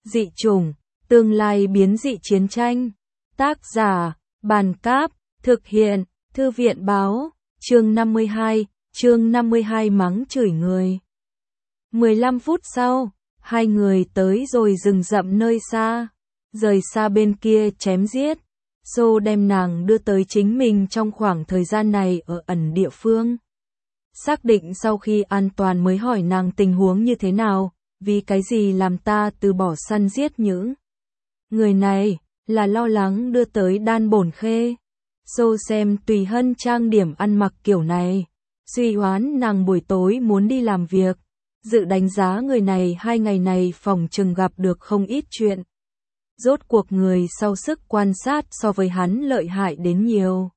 Dị chủng, tương lai biến dị chiến tranh. Tác giả, Bàn Cáp, thực hiện, Thư viện Báo, chương 52 mắng chửi người. 15 phút sau, hai người tới rồi rừng rậm nơi xa, rời xa bên kia chém giết. Xô đem nàng đưa tới chính mình trong khoảng thời gian này ở ẩn địa phương. Xác định sau khi an toàn mới hỏi nàng tình huống như thế nào, vì cái gì làm ta từ bỏ săn giết những người này, là lo lắng đưa tới Đan Bổn Khê. Xô xem Tùy Hân trang điểm ăn mặc kiểu này, suy hoán nàng buổi tối muốn đi làm việc, dự đánh giá người này 2 ngày này phòng chừng gặp được không ít chuyện. Rốt cuộc người sau sức quan sát so với hắn lợi hại đến nhiều.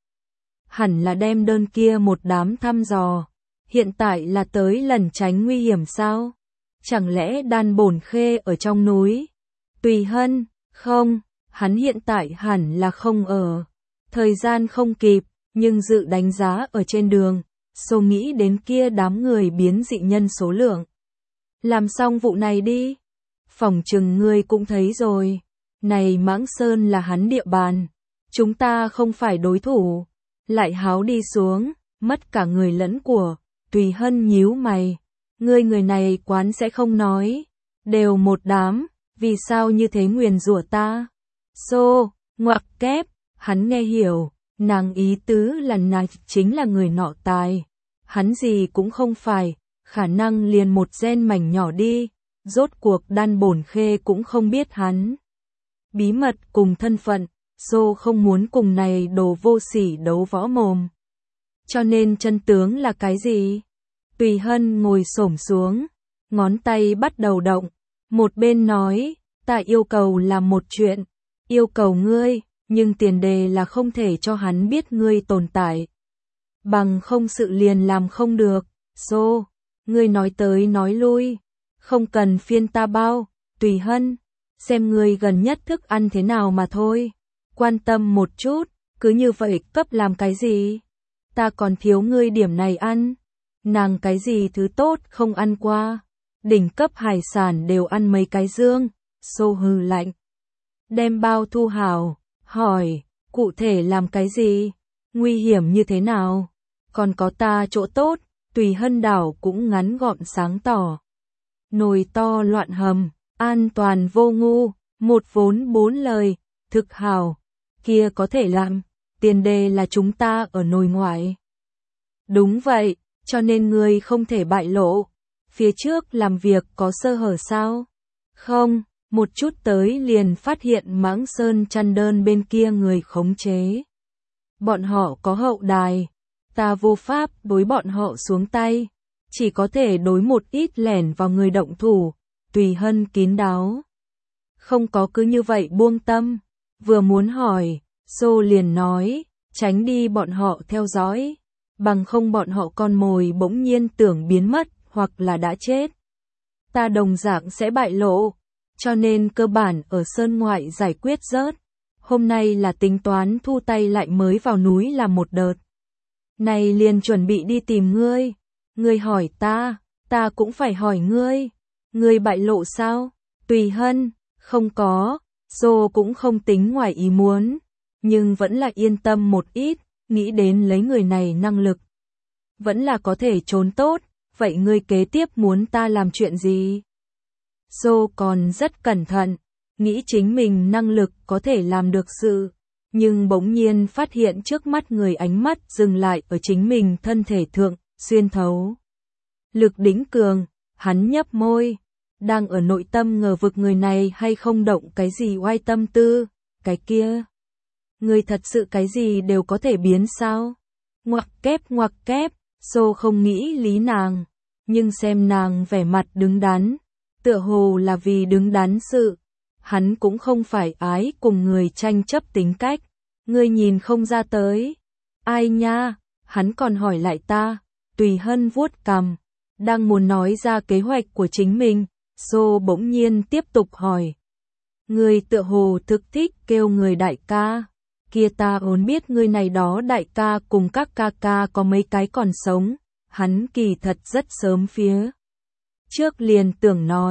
Hẳn là đem đơn kia một đám thăm dò, hiện tại là tới lần tránh nguy hiểm sao? Chẳng lẽ Đan Bổn Khê ở trong núi? Tùy Hân, không, hắn hiện tại hẳn là không ở. Thời gian không kịp, nhưng dự đánh giá ở trên đường, Xô nghĩ đến kia đám người biến dị nhân số lượng. Làm xong vụ này đi. Phòng chừng ngươi cũng thấy rồi. Này Mãng Sơn là hắn địa bàn. Chúng ta không phải đối thủ. Lại háo đi xuống, mất cả người lẫn của. Tùy Hân nhíu mày. Ngươi người này quán sẽ không nói. Đều một đám, vì sao như thế nguyền rủa ta? Xô, ngoặc kép, hắn nghe hiểu, nàng ý tứ là nàng chính là người nọ tài. Hắn gì cũng không phải, khả năng liền một gen mảnh nhỏ đi, rốt cuộc Đan Bổn Khê cũng không biết hắn. Bí mật cùng thân phận, Xô không muốn cùng này đồ vô sỉ đấu võ mồm. Cho nên chân tướng là cái gì? Tùy Hân ngồi xổm xuống, ngón tay bắt đầu động, một bên nói, ta yêu cầu làm một chuyện, yêu cầu ngươi, nhưng tiền đề là không thể cho hắn biết ngươi tồn tại. Bằng không sự liền làm không được. Xô, ngươi nói tới nói lui, không cần phiên ta bao. Tùy Hân, xem ngươi gần nhất thức ăn thế nào mà thôi. Quan tâm một chút, cứ như vậy cấp làm cái gì? Ta còn thiếu ngươi điểm này ăn. Nàng cái gì thứ tốt không ăn qua. Đỉnh cấp hải sản đều ăn mấy cái dương. Xô hừ lạnh. Đem bao thu hào, hỏi, cụ thể làm cái gì? Nguy hiểm như thế nào? Còn có ta chỗ tốt, Tùy Hân đảo cũng ngắn gọn sáng tỏ. Nồi to loạn hầm, an toàn vô ngu, một vốn 4 lời, thực hào, kia có thể làm, tiền đề là chúng ta ở nồi ngoại. Đúng vậy, cho nên ngươi không thể bại lộ. Phía trước làm việc có sơ hở sao? Không, một chút tới liền phát hiện Mãng Sơn chăn đơn bên kia người khống chế. Bọn họ có hậu đài. Ta vô pháp đối bọn họ xuống tay, chỉ có thể đối một ít lẻn vào người động thủ. Tùy Hân kín đáo. Không có cứ như vậy buông tâm, vừa muốn hỏi, Xô liền nói, tránh đi bọn họ theo dõi, bằng không bọn họ con mồi bỗng nhiên tưởng biến mất hoặc là đã chết. Ta đồng dạng sẽ bại lộ, cho nên cơ bản ở sơn ngoại giải quyết rớt. Hôm nay là tính toán thu tay lại mới vào núi làm một đợt. Này liền chuẩn bị đi tìm ngươi. Ngươi hỏi ta cũng phải hỏi ngươi. Ngươi bại lộ sao? Tùy Hân, không có. Xô cũng không tính ngoài ý muốn, nhưng vẫn là yên tâm một ít, nghĩ đến lấy người này năng lực. Vẫn là có thể trốn tốt, vậy ngươi kế tiếp muốn ta làm chuyện gì? Xô còn rất cẩn thận, nghĩ chính mình năng lực có thể làm được sự. Nhưng bỗng nhiên phát hiện trước mắt người ánh mắt dừng lại ở chính mình thân thể thượng, xuyên thấu. Lực đỉnh cường, hắn nhấp môi, đang ở nội tâm ngờ vực người này hay không động cái gì oai tâm tư, cái kia. Người thật sự cái gì đều có thể biến sao? Ngoặc kép, Xô không nghĩ lý nàng, nhưng xem nàng vẻ mặt đứng đắn, tựa hồ là vì đứng đắn sự. Hắn cũng không phải ái cùng người tranh chấp tính cách. Ngươi nhìn không ra tới. Ai nha, hắn còn hỏi lại ta. Tùy Hân vuốt cằm, đang muốn nói ra kế hoạch của chính mình. Xô bỗng nhiên tiếp tục hỏi. Ngươi tựa hồ thực thích kêu người đại ca. Kia ta vốn biết ngươi này đó đại ca cùng các ca ca có mấy cái còn sống. Hắn kỳ thật rất sớm phía trước liền tưởng nói,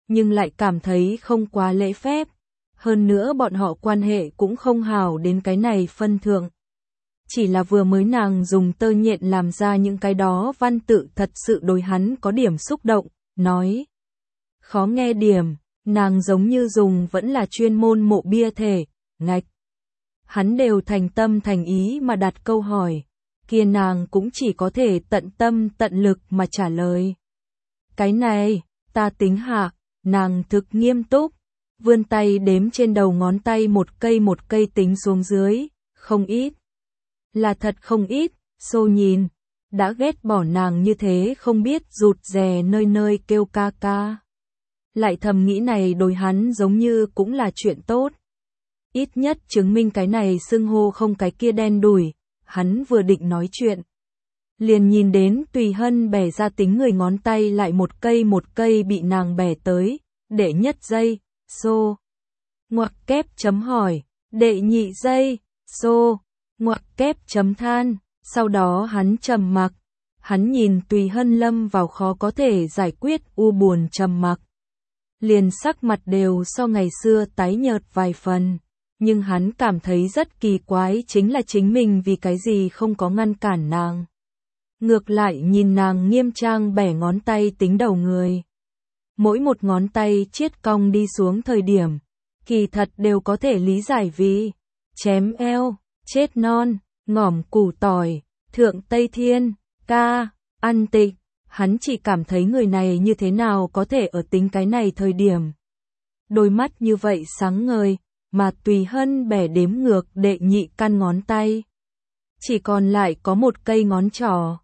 nhưng lại cảm thấy không quá lễ phép. Hơn nữa bọn họ quan hệ cũng không hảo đến cái này phân thượng. Chỉ là vừa mới nàng dùng tơ nhện làm ra những cái đó văn tự thật sự đối hắn có điểm xúc động, nói. Khó nghe điểm, nàng giống như dùng vẫn là chuyên môn mộ bia thể, ngạch. Hắn đều thành tâm thành ý mà đặt câu hỏi, kia nàng cũng chỉ có thể tận tâm tận lực mà trả lời. Cái này, ta tính hạ, nàng thực nghiêm túc, vươn tay đếm trên đầu ngón tay một cây tính xuống dưới, không ít. Là thật không ít, Xô nhìn, đã ghét bỏ nàng như thế không biết rụt rè nơi nơi kêu ca ca. Lại thầm nghĩ này đối hắn giống như cũng là chuyện tốt. Ít nhất chứng minh cái này xưng hô không cái kia đen đủi, hắn vừa định nói chuyện. Liền nhìn đến Tùy Hân bẻ ra tính người ngón tay lại một cây bị nàng bẻ tới, đệ nhất giây, xô. Ngoặc kép chấm hỏi, đệ nhị giây, xô. Ngoặc kép chấm than, sau đó hắn trầm mặc. Hắn nhìn Tùy Hân lâm vào khó có thể giải quyết u buồn trầm mặc. Liền sắc mặt đều so ngày xưa tái nhợt vài phần. Nhưng hắn cảm thấy rất kỳ quái chính là chính mình vì cái gì không có ngăn cản nàng. Ngược lại nhìn nàng nghiêm trang bẻ ngón tay tính đầu người. Mỗi một ngón tay chiết cong đi xuống thời điểm, kỳ thật đều có thể lý giải vì chém eo, chết non, ngỏm củ tỏi, thượng Tây Thiên, ca, ăn tịch. Hắn chỉ cảm thấy người này như thế nào có thể ở tính cái này thời điểm. Đôi mắt như vậy sáng ngời, mà Tùy Hân bẻ đếm ngược đệ nhị căn ngón tay. Chỉ còn lại có một cây ngón trỏ.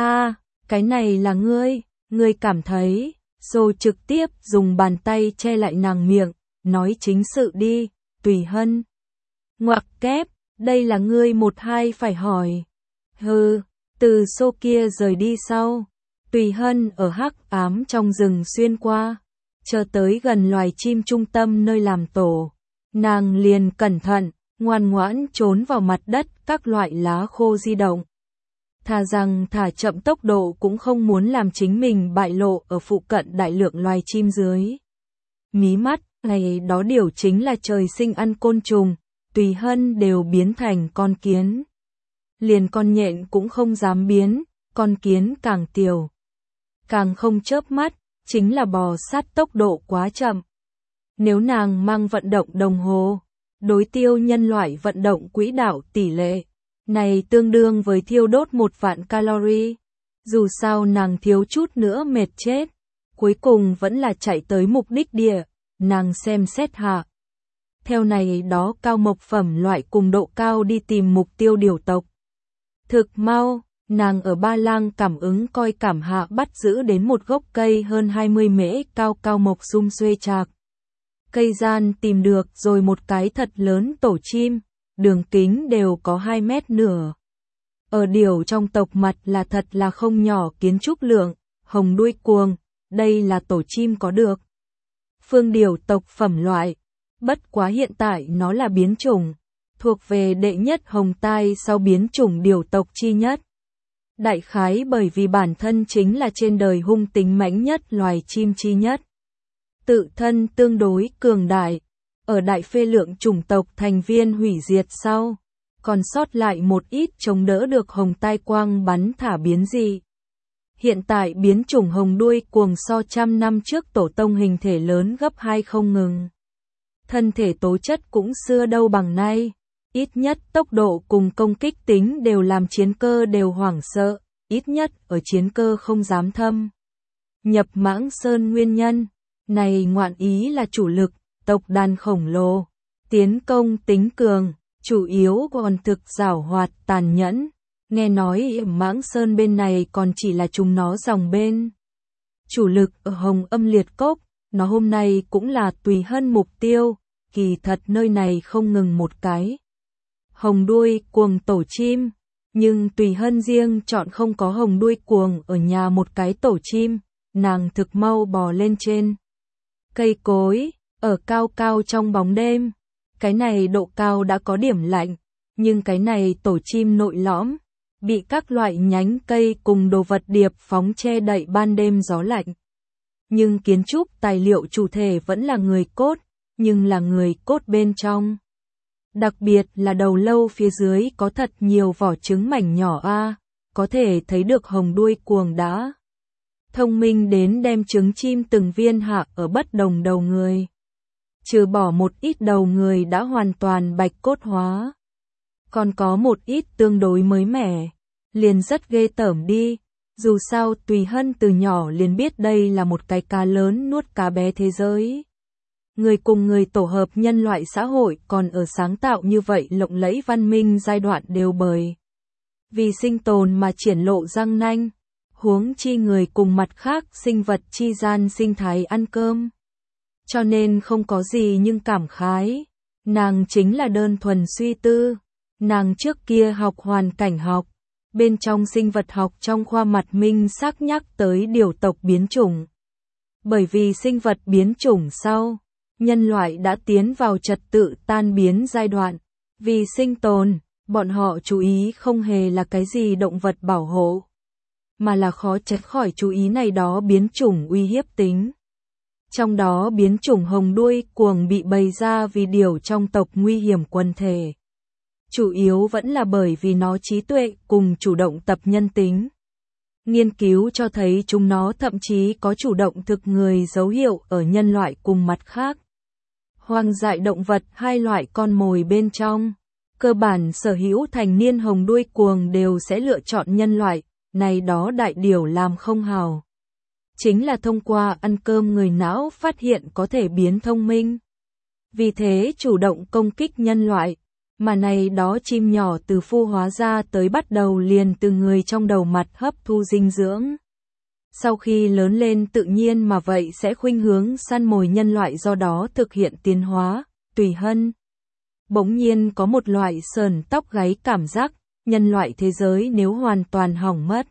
Cái này là ngươi cảm thấy, rồi trực tiếp dùng bàn tay che lại nàng miệng, nói chính sự đi, Tùy Hân. Ngoặc kép, đây là ngươi một hai phải hỏi. Hừ, từ xô kia rời đi sau. Tùy Hân ở hắc ám trong rừng xuyên qua, chờ tới gần loài chim trung tâm nơi làm tổ. Nàng liền cẩn thận, ngoan ngoãn trốn vào mặt đất các loại lá khô di động. Thà rằng thả chậm tốc độ cũng không muốn làm chính mình bại lộ ở phụ cận đại lượng loài chim dưới. Mí mắt, ngày đó điều chính là trời sinh ăn côn trùng, Tùy Hân đều biến thành con kiến. Liền con nhện cũng không dám biến, con kiến càng tiểu. Càng không chớp mắt, chính là bò sát tốc độ quá chậm. Nếu nàng mang vận động đồng hồ, đối tiêu nhân loại vận động quỹ đạo tỷ lệ, này tương đương với thiêu đốt 1.000.000 calorie. Dù sao nàng thiếu chút nữa mệt chết, cuối cùng vẫn là chạy tới mục đích địa, nàng xem xét hạ. Theo này đó cao mộc phẩm loại cùng độ cao đi tìm mục tiêu điều tộc. Thực mau, nàng ở Ba Lang cảm ứng coi cảm hạ bắt giữ đến một gốc cây hơn 20 mễ cao mộc sum xuê chạc. Cây gian tìm được rồi một cái thật lớn tổ chim, đường kính đều có 2 mét nửa. Ở điểu trong tộc mặt là thật là không nhỏ kiến trúc lượng, hồng đuôi cuồng, đây là tổ chim có được. Phương điểu tộc phẩm loại, bất quá hiện tại nó là biến chủng, thuộc về đệ nhất hồng tai sau biến chủng điểu tộc chi nhất. Đại khái bởi vì bản thân chính là trên đời hung tính mãnh nhất loài chim chi nhất. Tự thân tương đối cường đại, ở đại phê lượng chủng tộc thành viên hủy diệt sau, còn sót lại một ít chống đỡ được hồng tai quang bắn thả biến dị. Hiện tại biến chủng hồng đuôi cuồng so trăm năm trước tổ tông hình thể lớn gấp 2 không ngừng. Thân thể tố chất cũng xưa đâu bằng nay, ít nhất tốc độ cùng công kích tính đều làm chiến cơ đều hoảng sợ, ít nhất ở chiến cơ không dám thâm nhập Mãng Sơn nguyên nhân. Này ngoạn ý là chủ lực, tộc đàn khổng lồ, tiến công tính cường, chủ yếu còn thực giảo hoạt tàn nhẫn. Nghe nói Mãng Sơn bên này còn chỉ là chúng nó dòng bên. Chủ lực ở Hồng Âm Liệt Cốc, nó hôm nay cũng là Tùy Hân mục tiêu, kỳ thật nơi này không ngừng một cái. Hồng đuôi cuồng tổ chim, nhưng Tùy Hân riêng chọn không có hồng đuôi cuồng ở nhà một cái tổ chim, nàng thực mau bò lên trên. Cây cối, ở cao trong bóng đêm, cái này độ cao đã có điểm lạnh, nhưng cái này tổ chim nội lõm, bị các loại nhánh cây cùng đồ vật điệp phóng che đậy ban đêm gió lạnh. nhưng kiến trúc tài liệu chủ thể vẫn là người cốt, nhưng là người cốt bên trong. Đặc biệt là đầu lâu phía dưới có thật nhiều vỏ trứng mảnh nhỏ có thể thấy được hồng đuôi cuồng đã thông minh đến đem trứng chim từng viên hạ ở bất đồng đầu người. Trừ bỏ một ít đầu người đã hoàn toàn bạch cốt hóa. Còn có một ít tương đối mới mẻ, liền rất ghê tởm đi. Dù sao Tùy Hân từ nhỏ liền biết đây là một cái cá lớn nuốt cá bé thế giới. Người cùng người tổ hợp nhân loại xã hội còn ở sáng tạo như vậy lộng lẫy văn minh giai đoạn đều bởi vì sinh tồn mà triển lộ răng nanh, huống chi người cùng mặt khác sinh vật chi gian sinh thái ăn cơm. Cho nên không có gì nhưng cảm khái, nàng chính là đơn thuần suy tư, nàng trước kia học hoàn cảnh học, bên trong sinh vật học trong khoa mặt minh xác nhắc tới điều tộc biến chủng. Bởi vì sinh vật biến chủng sau, nhân loại đã tiến vào trật tự tan biến giai đoạn, vì sinh tồn, bọn họ chú ý không hề là cái gì động vật bảo hộ, mà là khó tránh khỏi chú ý này đó biến chủng uy hiếp tính. Trong đó biến chủng hồng đuôi cuồng bị bày ra vì điều trong tộc nguy hiểm quần thể. Chủ yếu vẫn là bởi vì nó trí tuệ cùng chủ động tập nhân tính. Nghiên cứu cho thấy chúng nó thậm chí có chủ động thực người dấu hiệu ở nhân loại cùng mặt khác. Hoang dại động vật hai loại con mồi bên trong. Cơ bản sở hữu thành niên hồng đuôi cuồng đều sẽ lựa chọn nhân loại, này đó đại điều làm không hào. Chính là thông qua ăn cơm người não phát hiện có thể biến thông minh. Vì thế chủ động công kích nhân loại, mà này đó chim nhỏ từ phu hóa ra tới bắt đầu liền từ người trong đầu mặt hấp thu dinh dưỡng. Sau khi lớn lên tự nhiên mà vậy sẽ khuynh hướng săn mồi nhân loại do đó thực hiện tiến hóa. Tùy Hân bỗng nhiên có một loại sờn tóc gáy cảm giác, nhân loại thế giới nếu hoàn toàn hỏng mất.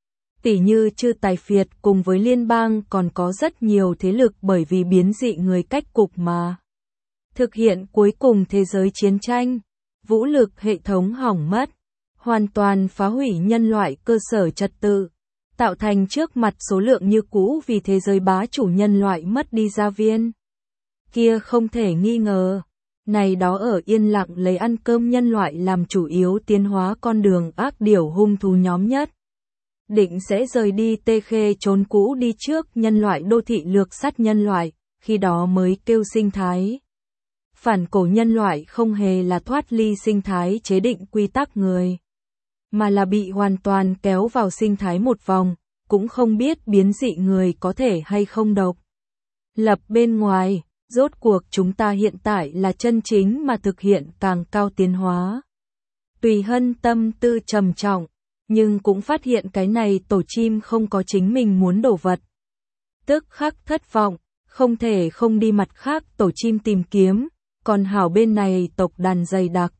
Tỉ như Chư Tài Phiệt cùng với liên bang còn có rất nhiều thế lực bởi vì biến dị người cách cục mà thực hiện cuối cùng thế giới chiến tranh, vũ lực hệ thống hỏng mất, hoàn toàn phá hủy nhân loại cơ sở trật tự, tạo thành trước mặt số lượng như cũ vì thế giới bá chủ nhân loại mất đi gia viên. Kia không thể nghi ngờ, này đó ở yên lặng lấy ăn cơm nhân loại làm chủ yếu tiến hóa con đường ác điểu hung thú nhóm nhất. Định sẽ rời đi Tê Khê trốn cũ đi trước nhân loại đô thị lược sát nhân loại, khi đó mới kêu sinh thái. Phản cổ nhân loại không hề là thoát ly sinh thái chế định quy tắc người, mà là bị hoàn toàn kéo vào sinh thái một vòng, cũng không biết biến dị người có thể hay không độc. Lập bên ngoài, rốt cuộc chúng ta hiện tại là chân chính mà thực hiện càng cao tiến hóa. Tùy Hân tâm tư trầm trọng, nhưng cũng phát hiện cái này tổ chim không có chính mình muốn đổ vật. Tức khắc thất vọng, không thể không đi mặt khác tổ chim tìm kiếm, còn hảo bên này tộc đàn dày đặc.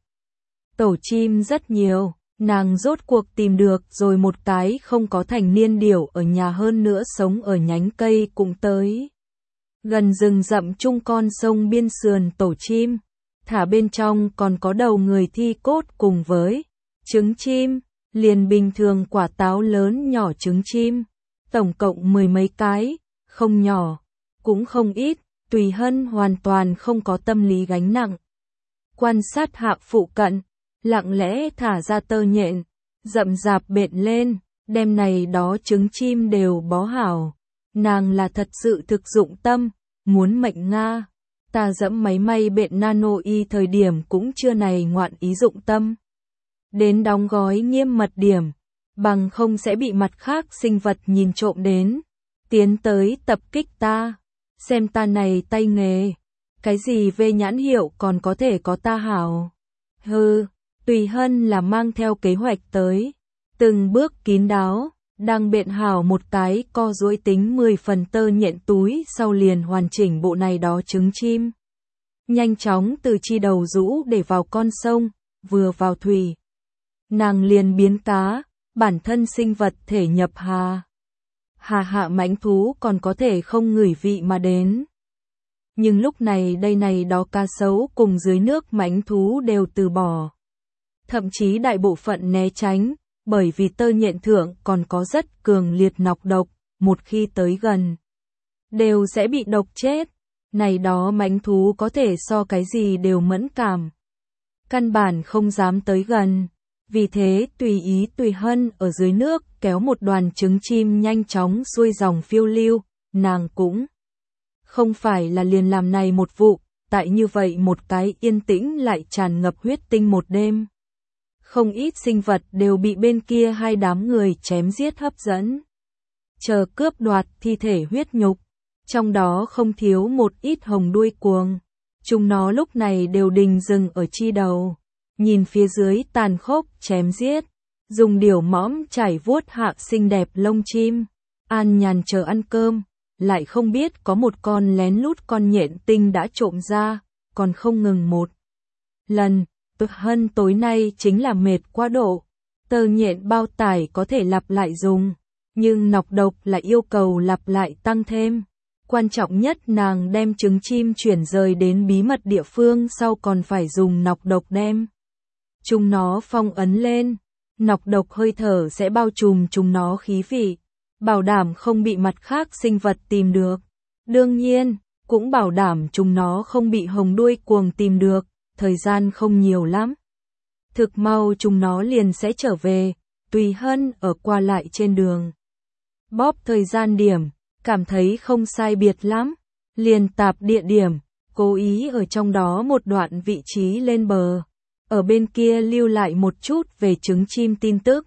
Tổ chim rất nhiều, nàng rốt cuộc tìm được rồi một cái không có thành niên điểu ở nhà hơn nữa sống ở nhánh cây cũng tới. Gần rừng rậm chung con sông biên sườn tổ chim, thả bên trong còn có đầu người thi cốt cùng với trứng chim, liền bình thường quả táo lớn nhỏ trứng chim, tổng cộng 10 mấy cái, không nhỏ, cũng không ít. Tùy Hân hoàn toàn không có tâm lý gánh nặng. Quan sát hạ phụ cận, lặng lẽ thả ra tơ nhện, rậm rạp bện lên, đem này đó trứng chim đều bó hảo. Nàng là thật sự thực dụng tâm, muốn mệnh Nga. Ta dẫm máy may bện nano y thời điểm cũng chưa này ngoạn ý dụng tâm. Đến đóng gói nghiêm mật điểm, bằng không sẽ bị mặt khác sinh vật nhìn trộm đến, tiến tới tập kích ta. Xem ta này tay nghề, cái gì về nhãn hiệu còn có thể có ta hảo. Hừ, Tùy Hân là mang theo kế hoạch tới, từng bước kín đáo, đang biện hảo một cái co duỗi tính 10 phần tơ nhện túi sau liền hoàn chỉnh bộ này đó trứng chim. Nhanh chóng từ chi đầu rũ để vào con sông, vừa vào thủy. Nàng liền biến cá, bản thân sinh vật thể nhập hà. Hà hạ mãnh thú còn có thể không ngửi vị mà đến. Nhưng lúc này đây này đó cá sấu cùng dưới nước mãnh thú đều từ bỏ. Thậm chí đại bộ phận né tránh, bởi vì tơ nhện thượng còn có rất cường liệt nọc độc, một khi tới gần. đều sẽ bị độc chết. Này đó mãnh thú có thể so cái gì đều mẫn cảm. Căn bản không dám tới gần. Vì thế tùy ý Tùy Hân ở dưới nước kéo một đoàn trứng chim nhanh chóng xuôi dòng phiêu lưu, nàng cũng không phải là liền làm này một vụ, tại như vậy một cái yên tĩnh lại tràn ngập huyết tinh một đêm. Không ít sinh vật đều bị bên kia hai đám người chém giết hấp dẫn. Chờ cướp đoạt thi thể huyết nhục, trong đó không thiếu một ít hồng đuôi cuồng. Chúng nó lúc này đều đình dừng ở chi đầu, nhìn phía dưới tàn khốc chém giết, dùng điểu mõm chải vuốt hạ xinh đẹp lông chim, an nhàn chờ ăn cơm, lại không biết có một con lén lút con nhện tinh đã trộm ra, còn không ngừng một lần. Tụi Hân tối nay chính là mệt quá độ, tơ nhện bao tải có thể lặp lại dùng, nhưng nọc độc là yêu cầu lặp lại tăng thêm. Quan trọng nhất nàng đem trứng chim chuyển rời đến bí mật địa phương sau còn phải dùng nọc độc đem chúng nó phong ấn lên. Nọc độc hơi thở sẽ bao trùm chúng nó khí vị, bảo đảm không bị mặt khác sinh vật tìm được. Đương nhiên, cũng bảo đảm chúng nó không bị hồng đuôi cuồng tìm được, thời gian không nhiều lắm. Thực mau chúng nó liền sẽ trở về. Tùy Hân ở qua lại trên đường, bóp thời gian điểm, cảm thấy không sai biệt lắm, liền tạp địa điểm, cố ý ở trong đó một đoạn vị trí lên bờ, ở bên kia lưu lại một chút về trứng chim tin tức.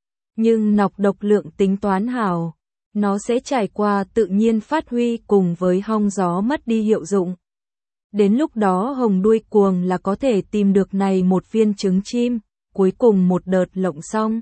Nhưng nọc độc lượng tính toán hảo, nó sẽ trải qua tự nhiên phát huy cùng với hong gió mất đi hiệu dụng. Đến lúc đó hồng đuôi cuồng là có thể tìm được này một viên trứng chim, cuối cùng một đợt lộng xong.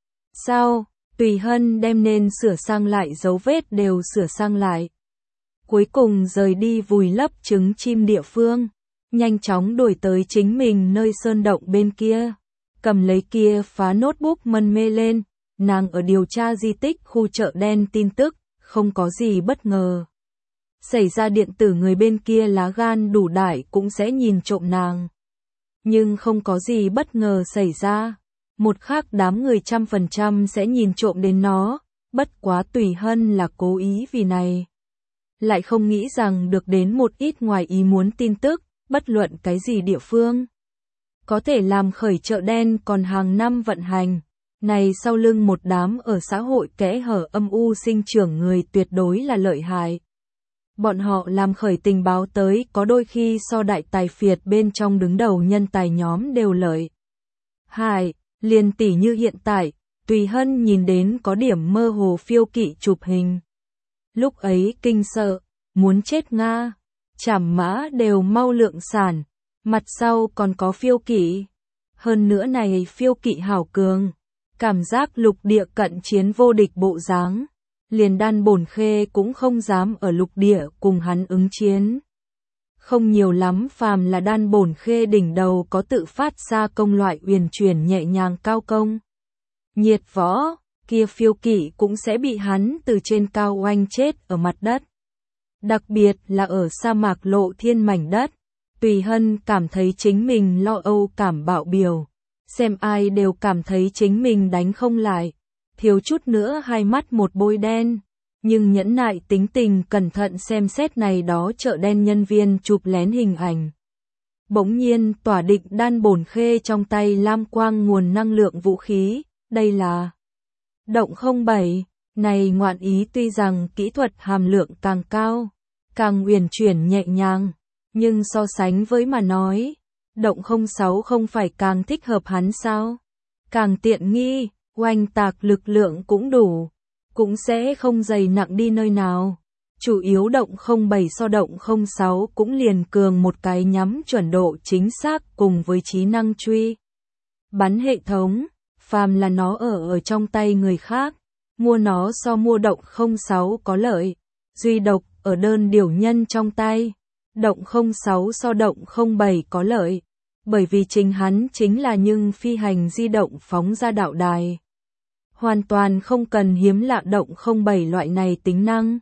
Sau, Tùy Hân đem nên sửa sang lại dấu vết đều sửa sang lại. Cuối cùng rời đi vùi lấp trứng chim địa phương, nhanh chóng đuổi tới chính mình nơi sơn động bên kia. Cầm lấy kia phá notebook mân mê lên, nàng ở điều tra di tích khu chợ đen tin tức, không có gì bất ngờ. Xảy ra điện tử người bên kia lá gan đủ đại cũng sẽ nhìn trộm nàng. Nhưng không có gì bất ngờ xảy ra. Một khác đám người 100% sẽ nhìn trộm đến nó, bất quá Tùy Hân là cố ý vì này. Lại không nghĩ rằng được đến một ít ngoài ý muốn tin tức, bất luận cái gì địa phương. Có thể làm khởi chợ đen còn hàng năm vận hành. Này sau lưng một đám ở xã hội kẽ hở âm u sinh trưởng người tuyệt đối là lợi hại. Bọn họ làm khởi tình báo tới có đôi khi so đại tài phiệt bên trong đứng đầu nhân tài nhóm đều lợi hại. Liền tỉ như hiện tại, Tùy Hân nhìn đến có điểm mơ hồ phiêu kỵ chụp hình. Lúc ấy kinh sợ, muốn chết Nga, chảm mã đều mau lượng sản, mặt sau còn có phiêu kỵ. Hơn nữa này phiêu kỵ hảo cường, cảm giác lục địa cận chiến vô địch bộ dáng, liền Đan Bổn Khê cũng không dám ở lục địa cùng hắn ứng chiến. Không nhiều lắm phàm là Đan Bổn Khê đỉnh đầu có tự phát ra công loại uyển chuyển nhẹ nhàng cao công. Nhiệt võ, kia phiêu kỵ cũng sẽ bị hắn từ trên cao oanh chết ở mặt đất. Đặc biệt là ở sa mạc lộ thiên mảnh đất, Tùy Hân cảm thấy chính mình lo âu cảm bạo biểu. Xem ai đều cảm thấy chính mình đánh không lại, thiếu chút nữa hai mắt một bôi đen. Nhưng nhẫn nại tính tình cẩn thận xem xét này đó chợ đen nhân viên chụp lén hình ảnh. Bỗng nhiên tỏa định Đan Bổn Khê trong tay lam quang nguồn năng lượng vũ khí, đây là Động 07, này ngoạn ý tuy rằng kỹ thuật hàm lượng càng cao, càng uyển chuyển nhẹ nhàng, nhưng so sánh với mà nói, Động 06 không phải càng thích hợp hắn sao? Càng tiện nghi, oanh tạc lực lượng cũng đủ. Cũng sẽ không dày nặng đi nơi nào. Chủ yếu Động 07 so Động 06 cũng liền cường một cái nhắm chuẩn độ chính xác cùng với trí năng truy bắn hệ thống, phàm là nó ở trong tay người khác, mua nó so mua Động 06 có lợi, duy độc ở đơn điều nhân trong tay, Động 06 so Động 07 có lợi, bởi vì chính hắn chính là nhưng phi hành di động phóng ra đạo đài. Hoàn toàn không cần hiếm lạ Động 07 loại này tính năng.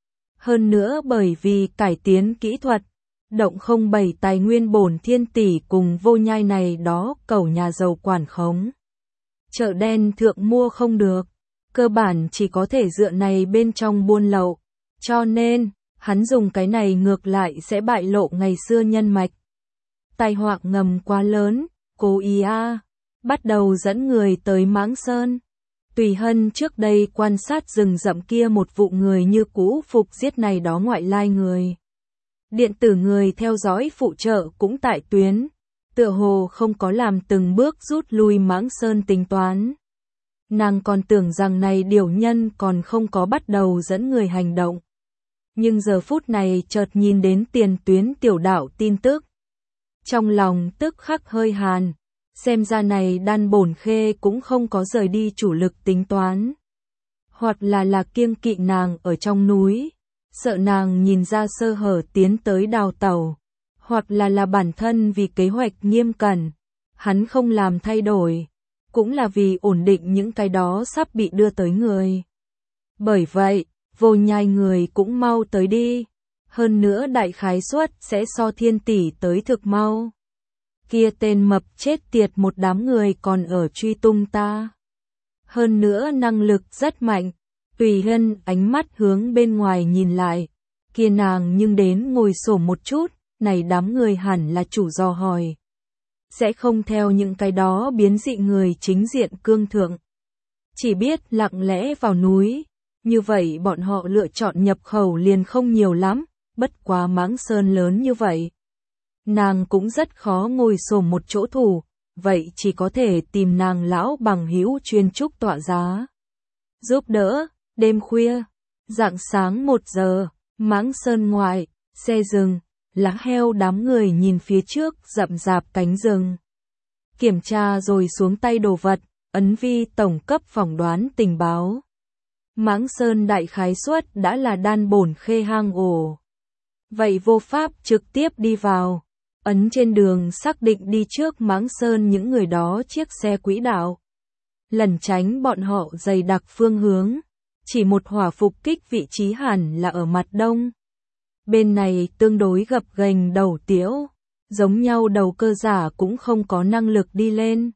Hơn nữa bởi vì cải tiến kỹ thuật, Động 07 tài nguyên bổn thiên tỷ cùng vô nhai này đó cẩu nhà giàu quản khống. Chợ đen thượng mua không được, cơ bản chỉ có thể dựa này bên trong buôn lậu, cho nên Hắn dùng cái này ngược lại sẽ bại lộ ngày xưa nhân mạch. Tai họa ngầm quá lớn, cố ý bắt đầu dẫn người tới Mãng Sơn. Tùy Hân trước đây quan sát rừng rậm kia một vụ người như cũ phục giết này đó ngoại lai người. Điện tử người theo dõi phụ trợ cũng tại tuyến, tựa hồ không có làm từng bước rút lui Mãng Sơn tính toán. Nàng còn tưởng rằng này điều nhân còn không có bắt đầu dẫn người hành động. Nhưng giờ phút này chợt nhìn đến tiền tuyến tiểu đạo tin tức. Trong lòng tức khắc hơi hàn, xem ra này Đan Bổn Khê cũng không có rời đi chủ lực tính toán. Hoặc là kiêng kỵ nàng ở trong núi, sợ nàng nhìn ra sơ hở tiến tới đào tẩu. Hoặc là bản thân vì kế hoạch nghiêm cẩn, hắn không làm thay đổi, cũng là vì ổn định những cái đó sắp bị đưa tới người. Bởi vậy, Vô Nhai người cũng mau tới đi, hơn nữa đại khái suất sẽ so Thiên tỷ tới thực mau. Kia tên mập chết tiệt một đám người còn ở truy tung ta. Hơn nữa năng lực rất mạnh, Tùy Hân ánh mắt hướng bên ngoài nhìn lại, kia nàng nhưng đến ngồi xổm một chút, này đám người hẳn là chủ dò hỏi. Sẽ không theo những cái đó biến dị người chính diện cương thượng. Chỉ biết lặng lẽ vào núi, như vậy bọn họ lựa chọn nhập khẩu liền không nhiều lắm, bất quá Mãng Sơn lớn như vậy. Nàng cũng rất khó ngồi xổm một chỗ thủ, vậy chỉ có thể tìm nàng lão bằng hữu chuyên trúc tọa giá. Giúp đỡ, đêm khuya, rạng sáng 1 giờ, Mãng Sơn ngoại, xe dừng, lá heo đám người nhìn phía trước rậm rạp cánh rừng. Kiểm tra rồi xuống tay đồ vật, ấn vi tổng cấp phỏng đoán tình báo. Mãng Sơn đại khái suất đã là Đan Bổn Khê hang ổ. Vậy vô pháp trực tiếp đi vào. Ấn trên đường xác định đi trước Mãng Sơn những người đó chiếc xe quỹ đạo. Lẩn tránh bọn họ dày đặc phương hướng. Chỉ một hỏa phục kích vị trí hẳn là ở mặt đông. Bên này tương đối gập ghềnh đầu tiễu. Giống nhau đầu cơ giả cũng không có năng lực đi lên.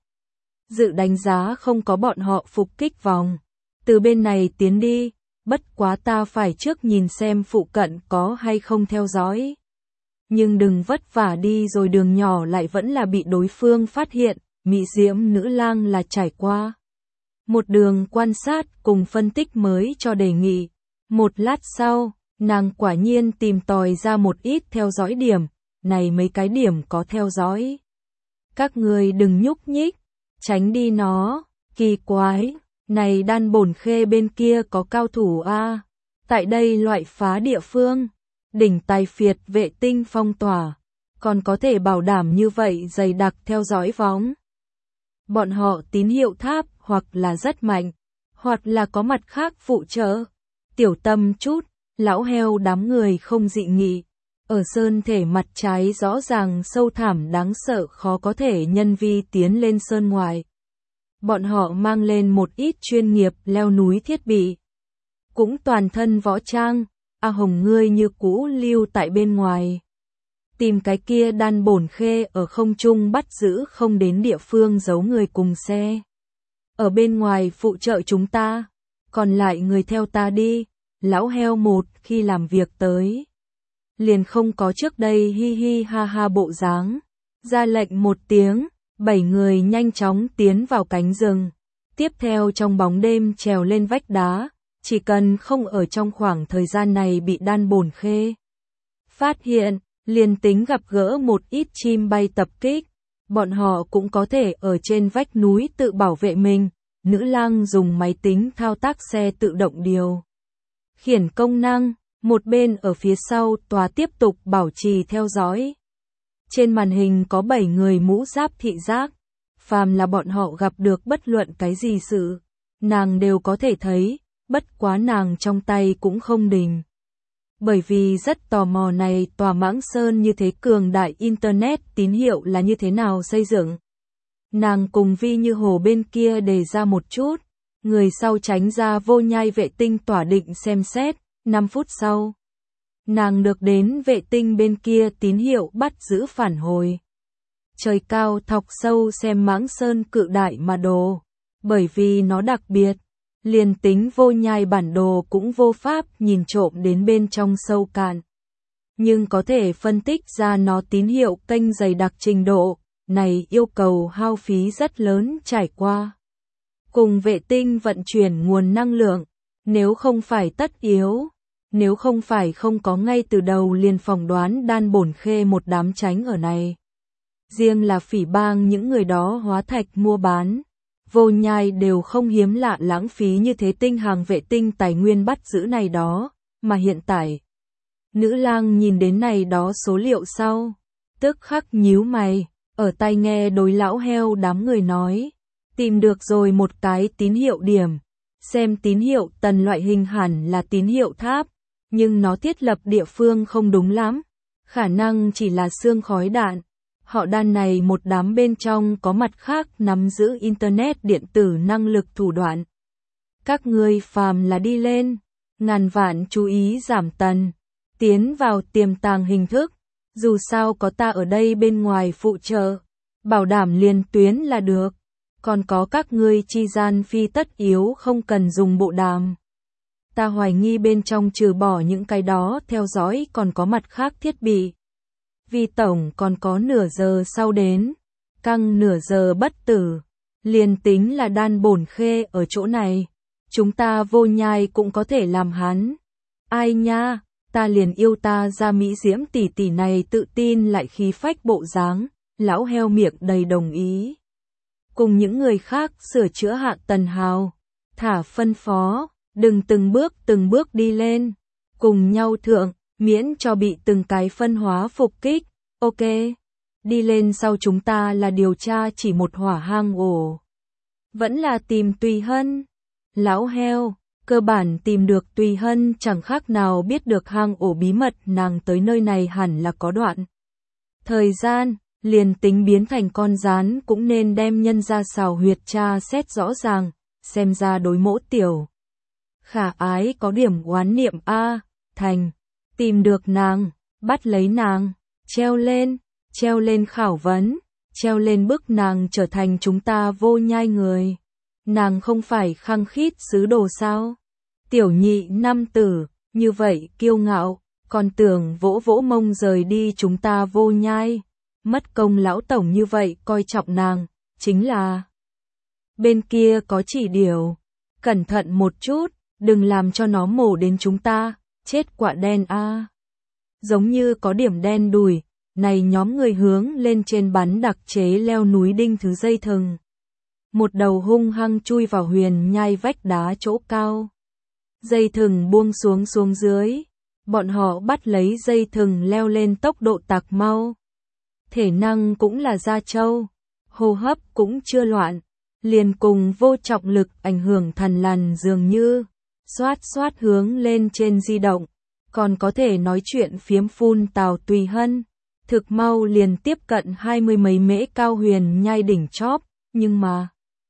Dự đánh giá không có bọn họ phục kích vòng. Từ bên này tiến đi, bất quá ta phải trước nhìn xem phụ cận có hay không theo dõi. Nhưng đừng vất vả đi rồi đường nhỏ lại vẫn là bị đối phương phát hiện, Mỹ Diễm nữ lang là trải qua. Một đường quan sát cùng phân tích mới cho đề nghị. Một lát sau, nàng quả nhiên tìm tòi ra một ít theo dõi điểm, này mấy cái điểm có theo dõi. Các người đừng nhúc nhích, tránh đi nó, kỳ quái, này Đan Bổn Khê bên kia có cao thủ tại đây loại phá địa phương, đỉnh tài phiệt vệ tinh phong tỏa, còn có thể bảo đảm như vậy dày đặc theo dõi vóng. Bọn họ tín hiệu tháp hoặc là rất mạnh, hoặc là có mặt khác phụ trợ. Tiểu tâm chút, lão heo đám người không dị nghị. Ở sơn thể mặt trái rõ ràng sâu thẳm đáng sợ khó có thể nhân vi tiến lên sơn ngoài. Bọn họ mang lên một ít chuyên nghiệp leo núi thiết bị. Cũng toàn thân võ trang, Hồng ngươi như cũ lưu tại bên ngoài. Tìm cái kia Đan Bổn Khê ở không trung bắt giữ không đến địa phương giấu người cùng xe. Ở bên ngoài phụ trợ chúng ta, còn lại người theo ta đi, lão heo một khi làm việc tới. Liền không có trước đây hi hi ha ha bộ dáng. Ra lệnh một tiếng, 7 người nhanh chóng tiến vào cánh rừng. Tiếp theo trong bóng đêm trèo lên vách đá, chỉ cần không ở trong khoảng thời gian này bị Đan Bổn Khê phát hiện, liền tính gặp gỡ một ít chim bay tập kích, bọn họ cũng có thể ở trên vách núi tự bảo vệ mình. Nữ lang dùng máy tính thao tác xe tự động điều khiển công năng, một bên ở phía sau tòa tiếp tục bảo trì theo dõi. Trên màn hình có 7 người mũ giáp thị giác, phàm là bọn họ gặp được bất luận cái gì sự, nàng đều có thể thấy, bất quá nàng trong tay cũng không đình. Bởi vì rất tò mò này tòa Mãng Sơn như thế cường đại Internet tín hiệu là như thế nào xây dựng. Nàng cùng Vi Như Hồ bên kia đề ra một chút, người sau tránh ra Vô Nhai vệ tinh tỏa định xem xét, 5 phút sau. Nàng được đến vệ tinh bên kia tín hiệu bắt giữ phản hồi. Trời cao thọc sâu xem Mãng Sơn cự đại mà đồ, bởi vì nó đặc biệt, liền tính vô nhai bản đồ cũng vô pháp nhìn trộm đến bên trong sâu cạn. Nhưng có thể phân tích ra nó tín hiệu kênh dày đặc trình độ, này yêu cầu hao phí rất lớn trải qua. Cùng vệ tinh vận chuyển nguồn năng lượng, nếu không phải tất yếu, nếu không phải không có ngay từ đầu liền phỏng đoán Đan Bổn Khê một đám tránh ở này. Riêng là phỉ bang những người đó hóa thạch mua bán, vô nhai đều không hiếm lạ lãng phí như thế tinh hàng vệ tinh tài nguyên bắt giữ này đó, mà hiện tại. Nữ lang nhìn đến này đó số liệu sau, tức khắc nhíu mày, ở tai nghe đối lão heo đám người nói, tìm được rồi một cái tín hiệu điểm, xem tín hiệu tần loại hình hẳn là tín hiệu tháp, nhưng nó thiết lập địa phương không đúng lắm, khả năng chỉ là xương khói đạn. Họ Đan này một đám bên trong có mặt khác nắm giữ internet điện tử năng lực thủ đoạn. Các ngươi phàm là đi lên, ngàn vạn chú ý giảm tần, tiến vào tiềm tàng hình thức, dù sao có ta ở đây bên ngoài phụ trợ, bảo đảm liền tuyến là được, còn có các ngươi chi gian phi tất yếu không cần dùng bộ đàm. Ta hoài nghi bên trong trừ bỏ những cái đó theo dõi còn có mặt khác thiết bị. Vì tổng còn có nửa giờ sau đến, căng nửa giờ bất tử, liền tính là Đan Bổn Khê ở chỗ này, chúng ta vô nhai cũng có thể làm hắn. Ai nha, ta liền yêu ta ra Mỹ Diễm tỷ tỷ này tự tin lại khí phách bộ dáng, lão heo miệng đầy đồng ý. Cùng những người khác sửa chữa hạ tần hào, thả phân phó, đừng từng bước đi lên, cùng nhau thượng. Miễn cho bị từng cái phân hóa phục kích, ok. Đi lên sau chúng ta là điều tra chỉ một hỏa hang ổ. Vẫn là tìm Tùy Hân. Lão heo, cơ bản tìm được Tùy Hân chẳng khác nào biết được hang ổ bí mật nàng tới nơi này hẳn là có đoạn. Thời gian, liền tính biến thành con rán cũng nên đem nhân ra xào huyệt tra xét rõ ràng, xem ra đối mỗ tiểu. Khả ái có điểm oán niệm A, thành. Tìm được nàng, bắt lấy nàng, treo lên khảo vấn, treo lên bức nàng trở thành chúng ta vô nhai người. Nàng không phải khăng khít sứ đồ sao? Tiểu nhị nam tử, như vậy kiêu ngạo, còn tưởng vỗ vỗ mông rời đi chúng ta vô nhai. Mất công lão tổng như vậy coi trọng nàng, chính là bên kia có chỉ điều, cẩn thận một chút, đừng làm cho nó mổ đến chúng ta. Chết quạ đen a. Giống như có điểm đen đùi, này nhóm người hướng lên trên bắn đặc chế leo núi đinh thứ dây thừng. Một đầu hung hăng chui vào huyền nhai vách đá chỗ cao. Dây thừng buông xuống dưới, bọn họ bắt lấy dây thừng leo lên tốc độ tạc mau. Thể năng cũng là da trâu, hô hấp cũng chưa loạn, liền cùng vô trọng lực ảnh hưởng thần lằn dường như. Xoát hướng lên trên di động, còn có thể nói chuyện phiếm phun tào Tùy Hân, thực mau liền tiếp cận 20 mấy mễ cao huyền nhai đỉnh chóp, nhưng mà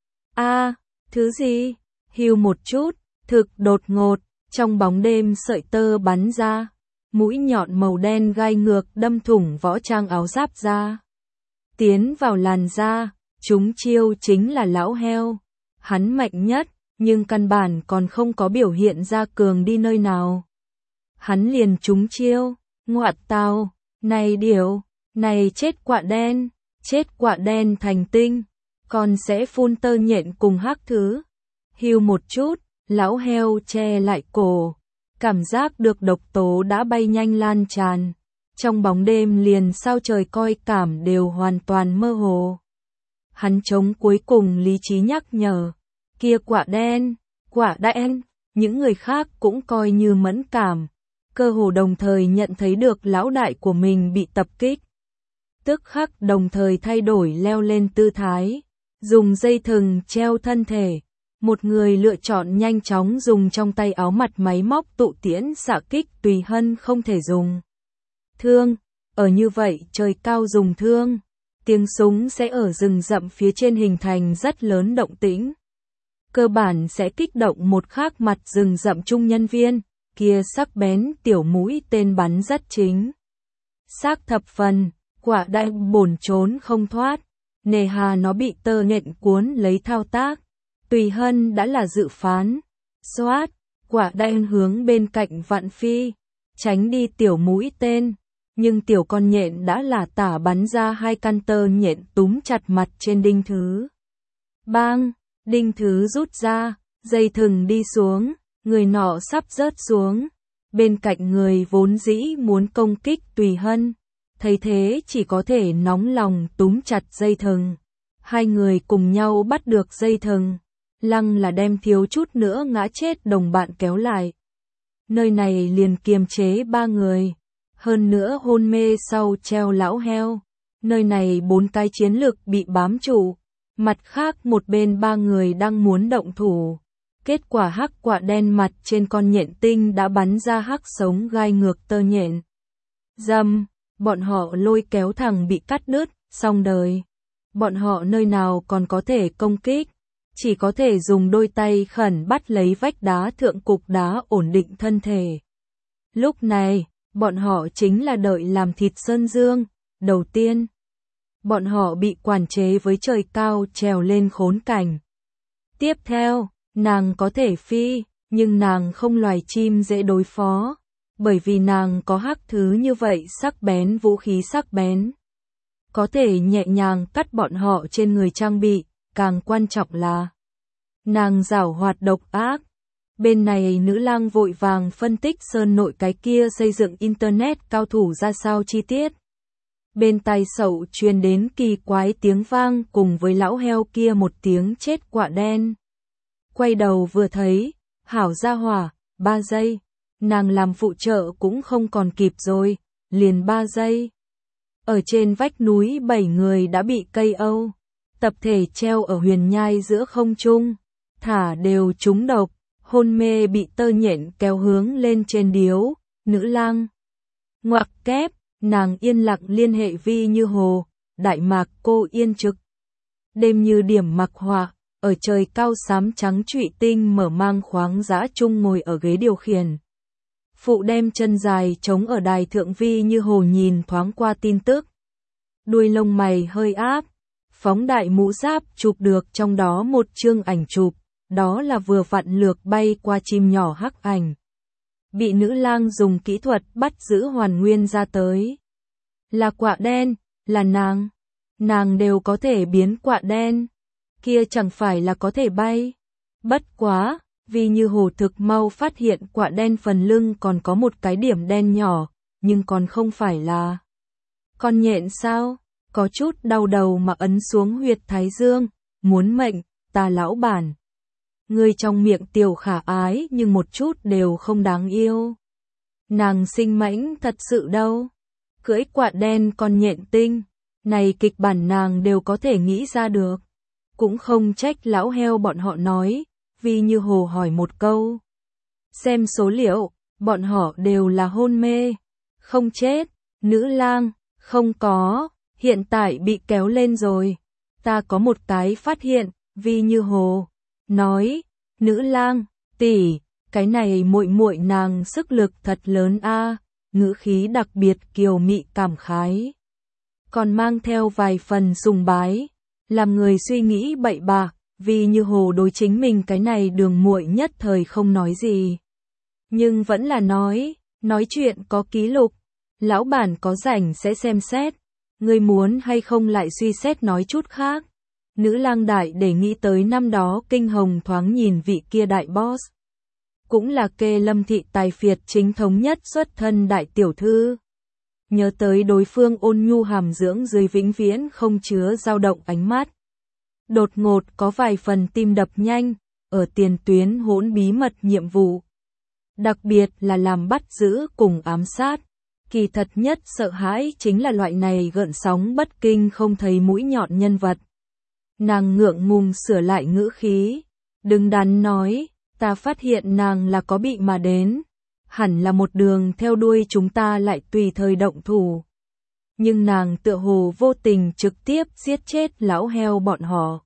thứ gì? Hưu một chút, thực đột ngột, trong bóng đêm sợi tơ bắn ra, mũi nhọn màu đen gai ngược đâm thủng võ trang áo giáp ra. Tiến vào làn da, chúng chiêu chính là lão heo, hắn mạnh nhất. Nhưng căn bản còn không có biểu hiện ra cường đi nơi nào. Hắn liền trúng chiêu, ngoại tào, này điều, này chết quạ đen thành tinh, còn sẽ phun tơ nhện cùng hắc thứ. Hưu một chút, lão heo che lại cổ, cảm giác được độc tố đã bay nhanh lan tràn. Trong bóng đêm liền sao trời coi cảm đều hoàn toàn mơ hồ. Hắn chống cuối cùng lý trí nhắc nhở. Kia quạ đen, những người khác cũng coi như mẫn cảm, cơ hồ đồng thời nhận thấy được lão đại của mình bị tập kích. Tức khắc đồng thời thay đổi leo lên tư thái, dùng dây thừng treo thân thể, một người lựa chọn nhanh chóng dùng trong tay áo mặt máy móc tụ tiễn xạ kích Tùy Hân không thể dùng. Thương, ở như vậy trời cao dùng thương, tiếng súng sẽ ở rừng rậm phía trên hình thành rất lớn động tĩnh. Cơ bản sẽ kích động một khác mặt rừng rậm chung nhân viên, kia sắc bén tiểu mũi tên bắn rất chính. Xác thập phần, quả Đan Bổn trốn không thoát, nề hà nó bị tơ nhện cuốn lấy thao tác. Tùy Hân đã là dự phán. Xoát, quả đen hướng bên cạnh Vạn Phi, tránh đi tiểu mũi tên, nhưng tiểu con nhện đã là tả bắn ra 2 căn tơ nhện túm chặt mặt trên Đinh Thứ. Bang, Đinh Thứ rút ra, dây thừng đi xuống, người nọ sắp rớt xuống. Bên cạnh người vốn dĩ muốn công kích Tùy Hân, thấy thế chỉ có thể nóng lòng túm chặt dây thừng. Hai người cùng nhau bắt được dây thừng, lăng là đem thiếu chút nữa ngã chết đồng bạn kéo lại. Nơi này liền kiềm chế 3 người, hơn nữa hôn mê sau treo lão heo. Nơi này 4 cái chiến lực bị bám trụ, mặt khác một bên 3 người đang muốn động thủ. Kết quả hắc quả đen mặt trên con nhện tinh đã bắn ra hắc sống gai ngược tơ nhện. Dầm, bọn họ lôi kéo thằng bị cắt đứt, xong đời. Bọn họ nơi nào còn có thể công kích, chỉ có thể dùng đôi tay khẩn bắt lấy vách đá thượng cục đá ổn định thân thể. Lúc này, bọn họ chính là đợi làm thịt Sơn Dương. Đầu tiên, bọn họ bị quản chế với trời cao trèo lên khốn cảnh. Tiếp theo, nàng có thể phi, nhưng nàng không loài chim dễ đối phó, bởi vì nàng có hắc thứ như vậy sắc bén, vũ khí sắc bén, có thể nhẹ nhàng cắt bọn họ trên người trang bị, càng quan trọng là nàng giảo hoạt độc ác. Bên này nữ lang vội vàng phân tích sơn nội cái kia xây dựng internet cao thủ ra sao chi tiết. Bên tai sậu truyền đến kỳ quái tiếng vang cùng với lão heo kia một tiếng chết quạ đen. Quay đầu vừa thấy, hảo gia hỏa, 3 giây, nàng làm phụ trợ cũng không còn kịp rồi, liền 3 giây. Ở trên vách núi 7 người đã bị cây âu, tập thể treo ở huyền nhai giữa không trung, thả đều trúng độc, hôn mê bị tơ nhện kéo hướng lên trên điếu, nữ lang. Ngoặc kép, nàng yên lặng liên hệ Vi Như Hồ, Đại Mạc Cô Yên Trực. Đêm như điểm mặc họa, ở trời cao xám trắng trụy tinh mở mang khoáng dã chung ngồi ở ghế điều khiển. Phụ đem chân dài chống ở đài thượng. Vi Như Hồ nhìn thoáng qua tin tức. Đuôi lông mày hơi áp, phóng đại mũ giáp chụp được trong đó một chương ảnh chụp, đó là vừa vặn lược bay qua chim nhỏ hắc ảnh. Bị nữ lang dùng kỹ thuật bắt giữ hoàn nguyên ra tới. Là quạ đen, là nàng đều có thể biến quạ đen, kia chẳng phải là có thể bay. Bất quá, Vi Như Hồ thực mau phát hiện quạ đen phần lưng còn có một cái điểm đen nhỏ, nhưng còn không phải là con nhện sao? Có chút đau đầu mà ấn xuống huyệt thái dương, muốn mệnh, ta lão bản. Người trong miệng tiểu khả ái nhưng một chút đều không đáng yêu. Nàng sinh mãnh thật sự đâu. Cưỡi quạ đen con nhện tinh, này kịch bản nàng đều có thể nghĩ ra được. Cũng không trách lão heo bọn họ nói, Vi Như Hồ hỏi một câu. Xem số liệu, bọn họ đều là hôn mê, không chết. Nữ lang, không có, hiện tại bị kéo lên rồi. Ta có một cái phát hiện, Vi Như Hồ nói, nữ lang, tỷ, cái này muội muội nàng sức lực thật lớn a, ngữ khí đặc biệt kiều mị cảm khái. Còn mang theo vài phần sùng bái, làm người suy nghĩ bậy bạ. Vi Như Hồ đối chính mình cái này đường muội nhất thời không nói gì. Nhưng vẫn là nói chuyện có ký lục, lão bản có rảnh sẽ xem xét, ngươi muốn hay không lại suy xét nói chút khác. Nữ lang đại để nghĩ tới năm đó kinh hồng thoáng nhìn vị kia đại boss. Cũng là kê Lâm thị tài phiệt chính thống nhất xuất thân đại tiểu thư. Nhớ tới đối phương ôn nhu hàm dưỡng dưới vĩnh viễn không chứa dao động ánh mắt. Đột ngột có vài phần tim đập nhanh, ở tiền tuyến hỗn bí mật nhiệm vụ. Đặc biệt là làm bắt giữ cùng ám sát. Kỳ thật nhất sợ hãi chính là loại này gợn sóng bất kinh không thấy mũi nhọn nhân vật. Nàng ngượng ngùng sửa lại ngữ khí, đứng đắn nói, ta phát hiện nàng là có bị mà đến, hẳn là một đường theo đuôi chúng ta lại tùy thời động thủ. Nhưng nàng tựa hồ vô tình trực tiếp giết chết lão heo bọn họ.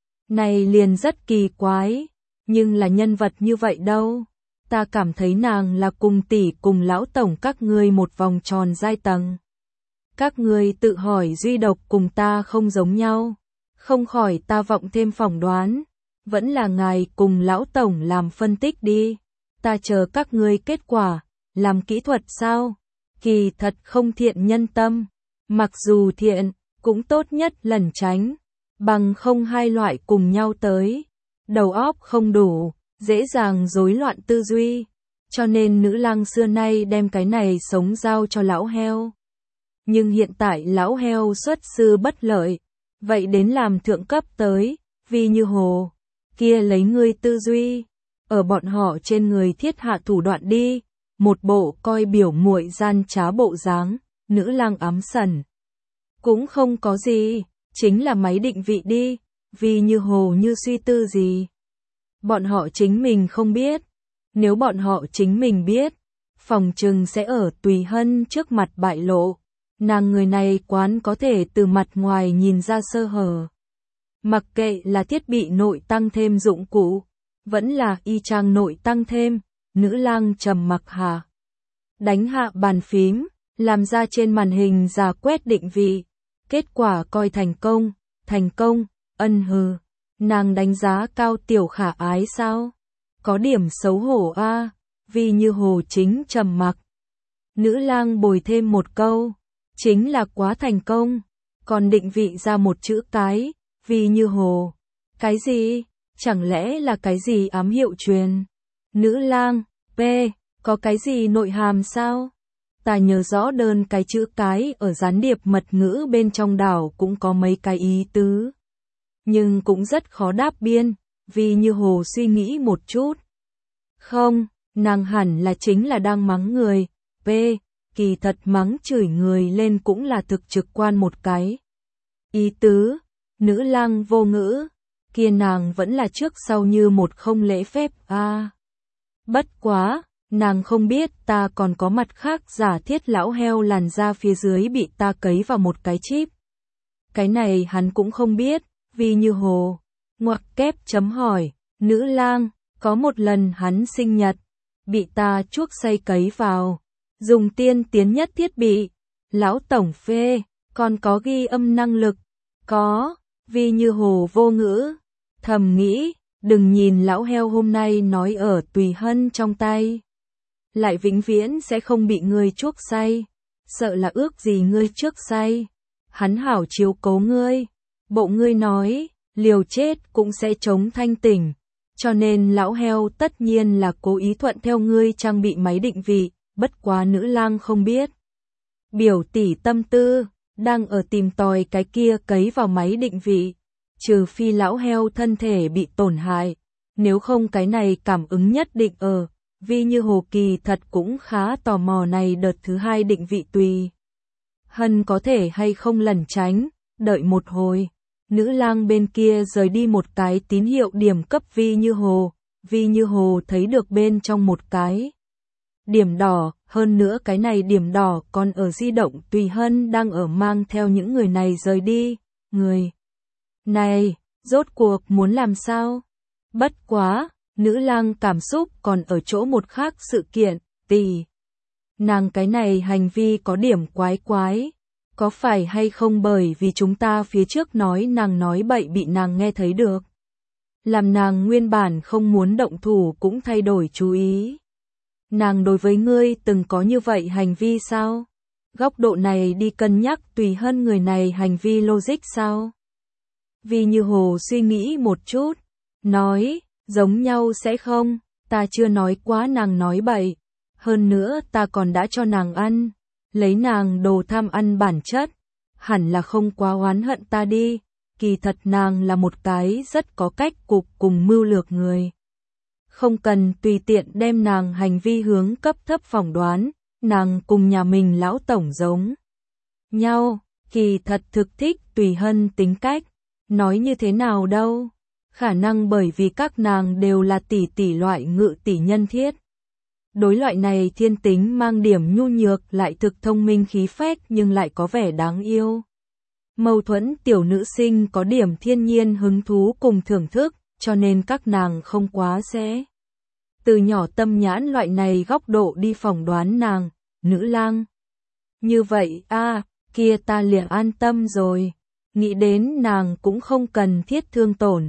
Này liền rất kỳ quái, nhưng là nhân vật như vậy đâu. Ta cảm thấy nàng là cùng tỷ cùng lão tổng các ngươi một vòng tròn giai tầng. Các ngươi tự hỏi duy độc cùng ta không giống nhau. Không khỏi ta vọng thêm phỏng đoán. Vẫn là ngài cùng lão tổng làm phân tích đi. Ta chờ các ngươi kết quả. Làm kỹ thuật sao? Kỳ thật không thiện nhân tâm. Mặc dù thiện, cũng tốt nhất lẩn tránh. Bằng không hai loại cùng nhau tới. Đầu óc không đủ, dễ dàng rối loạn tư duy. Cho nên nữ lang xưa nay đem cái này sống giao cho lão heo. Nhưng hiện tại lão heo xuất sư bất lợi. Vậy đến làm thượng cấp tới, vì như hồ. Kia lấy ngươi tư duy. Ở bọn họ trên người thiết hạ thủ đoạn đi. Một bộ coi biểu muội gian trá bộ dáng, nữ lang ám sẩn. Cũng không có gì, chính là máy định vị đi, vì như hồ như suy tư gì. Bọn họ chính mình không biết, nếu bọn họ chính mình biết, phòng trừng sẽ ở Tùy Hân trước mặt bại lộ. Nàng người này quán có thể từ mặt ngoài nhìn ra sơ hở. Mặc kệ là thiết bị nội tăng thêm dụng cụ, vẫn là y chang nội tăng thêm, nữ lang trầm mặc hạ. Đánh hạ bàn phím, làm ra trên màn hình giả quét định vị. Kết quả coi thành công, ân hừ. Nàng đánh giá cao tiểu khả ái sao? Có điểm xấu hổ a. Vì như hồ chính trầm mặc. Nữ lang bồi thêm một câu, chính là quá thành công. Còn định vị ra một chữ cái, vì như hồ. Cái gì? Chẳng lẽ là cái gì ám hiệu truyền? Nữ lang, P, có cái gì nội hàm sao? Ta nhớ rõ đơn cái chữ cái ở gián điệp mật ngữ bên trong đảo cũng có mấy cái ý tứ. Nhưng cũng rất khó đáp biên, vì như hồ suy nghĩ một chút. Không, nàng hẳn là chính là đang mắng người. P, kỳ thật mắng chửi người lên cũng là thực trực quan một cái. Ý tứ, nữ lang vô ngữ, kia nàng vẫn là trước sau như một không lễ phép a. Bất quá, nàng không biết ta còn có mặt khác giả thiết lão heo làn da phía dưới bị ta cấy vào một cái chip. Cái này hắn cũng không biết, vì như hồ. Ngoặc kép chấm hỏi, nữ lang, có một lần hắn sinh nhật, bị ta chuốc say cấy vào, dùng tiên tiến nhất thiết bị. Lão tổng phê, còn có ghi âm năng lực. Có, vì như hồ vô ngữ, thầm nghĩ, đừng nhìn lão heo hôm nay nói ở Tùy Hân trong tay. Lại vĩnh viễn sẽ không bị ngươi chuốc say, sợ là ước gì ngươi trước say. Hắn hảo chiếu cố ngươi, bộ ngươi nói, liều chết cũng sẽ chống thanh tỉnh. Cho nên lão heo tất nhiên là cố ý thuận theo ngươi trang bị máy định vị, bất quá nữ lang không biết. Biểu tỷ tâm tư, đang ở tìm tòi cái kia cấy vào máy định vị. Trừ phi lão heo thân thể bị tổn hại, nếu không cái này cảm ứng nhất định ở. Vì như hồ kỳ thật cũng khá tò mò này đợt thứ hai định vị Tùy Hân có thể hay không lẩn tránh, đợi một hồi. Nữ lang bên kia rời đi một cái tín hiệu điểm cấp Vi như hồ thấy được bên trong một cái điểm đỏ, hơn nữa cái này điểm đỏ còn ở di động Tùy Hân đang ở mang theo những người này rời đi. Người này, rốt cuộc muốn làm sao? Bất quá, nữ lang cảm xúc còn ở chỗ một khác sự kiện, tỷ. Nàng cái này hành vi có điểm quái quái. Có phải hay không bởi vì chúng ta phía trước nói nàng nói bậy bị nàng nghe thấy được? Làm nàng nguyên bản không muốn động thủ cũng thay đổi chú ý. Nàng đối với ngươi từng có như vậy hành vi sao? Góc độ này đi cân nhắc Tùy Hân người này hành vi logic sao? Vì như hồ suy nghĩ một chút, nói, giống nhau sẽ không, ta chưa nói quá nàng nói bậy. Hơn nữa ta còn đã cho nàng ăn, lấy nàng đồ tham ăn bản chất, hẳn là không quá oán hận ta đi. Kỳ thật nàng là một cái rất có cách cục cùng mưu lược người. Không cần tùy tiện đem nàng hành vi hướng cấp thấp phỏng đoán, nàng cùng nhà mình lão tổng giống nhau, kỳ thật thực thích Tùy Hân tính cách. Nói như thế nào đâu, khả năng bởi vì các nàng đều là tỷ loại ngự tỷ nhân thiết. Đối loại này thiên tính mang điểm nhu nhược lại thực thông minh khí phách nhưng lại có vẻ đáng yêu. Mâu thuẫn tiểu nữ sinh có điểm thiên nhiên hứng thú cùng thưởng thức, cho nên các nàng không quá sẽ từ nhỏ tâm nhãn loại này góc độ đi phỏng đoán nàng, nữ lang. Như vậy kia ta liền an tâm rồi. Nghĩ đến nàng cũng không cần thiết thương tổn,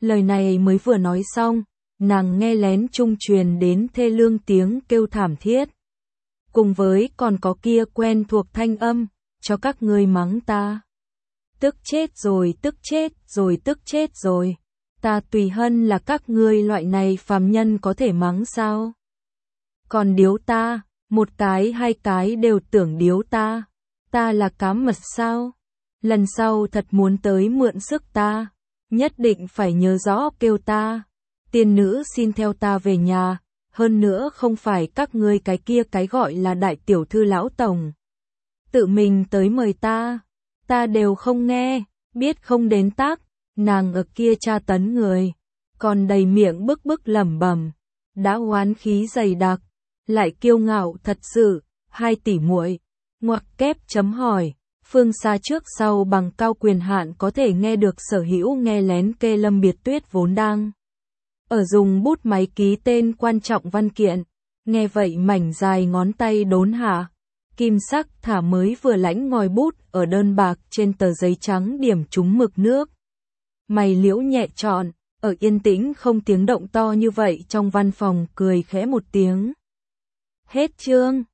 Lời này mới vừa nói xong, nàng nghe lén trung truyền đến thê lương tiếng kêu thảm thiết. Cùng với còn có kia quen thuộc thanh âm, cho các ngươi mắng ta. Tức chết rồi, tức chết rồi, tức chết rồi. Ta tùy hân là các ngươi loại này phàm nhân có thể mắng sao? Còn điếu ta, một cái hai cái đều tưởng điếu ta. Ta là cá mật sao? Lần sau thật muốn tới mượn sức ta, nhất định phải nhớ rõ kêu ta. Tiên nữ xin theo ta về nhà, hơn nữa không phải các ngươi cái kia cái gọi là đại tiểu thư lão tổng. Tự mình tới mời ta đều không nghe, biết không đến tác, nàng ở kia tra tấn người, còn đầy miệng bức bức lẩm bẩm, đã oán khí dày đặc, lại kiêu ngạo thật sự, hai tỷ muội, ngoặc kép chấm hỏi. Phương xa trước sau bằng cao quyền hạn có thể nghe được sở hữu nghe lén kê Lâm Biệt Tuyết vốn đang ở dùng bút máy ký tên quan trọng văn kiện, nghe vậy mảnh dài ngón tay đốn hạ, kim sắc thả mới vừa lãnh ngòi bút ở đơn bạc trên tờ giấy trắng điểm trúng mực nước. Mày liễu nhẹ trọn, ở yên tĩnh không tiếng động to như vậy trong văn phòng cười khẽ một tiếng. Hết chương.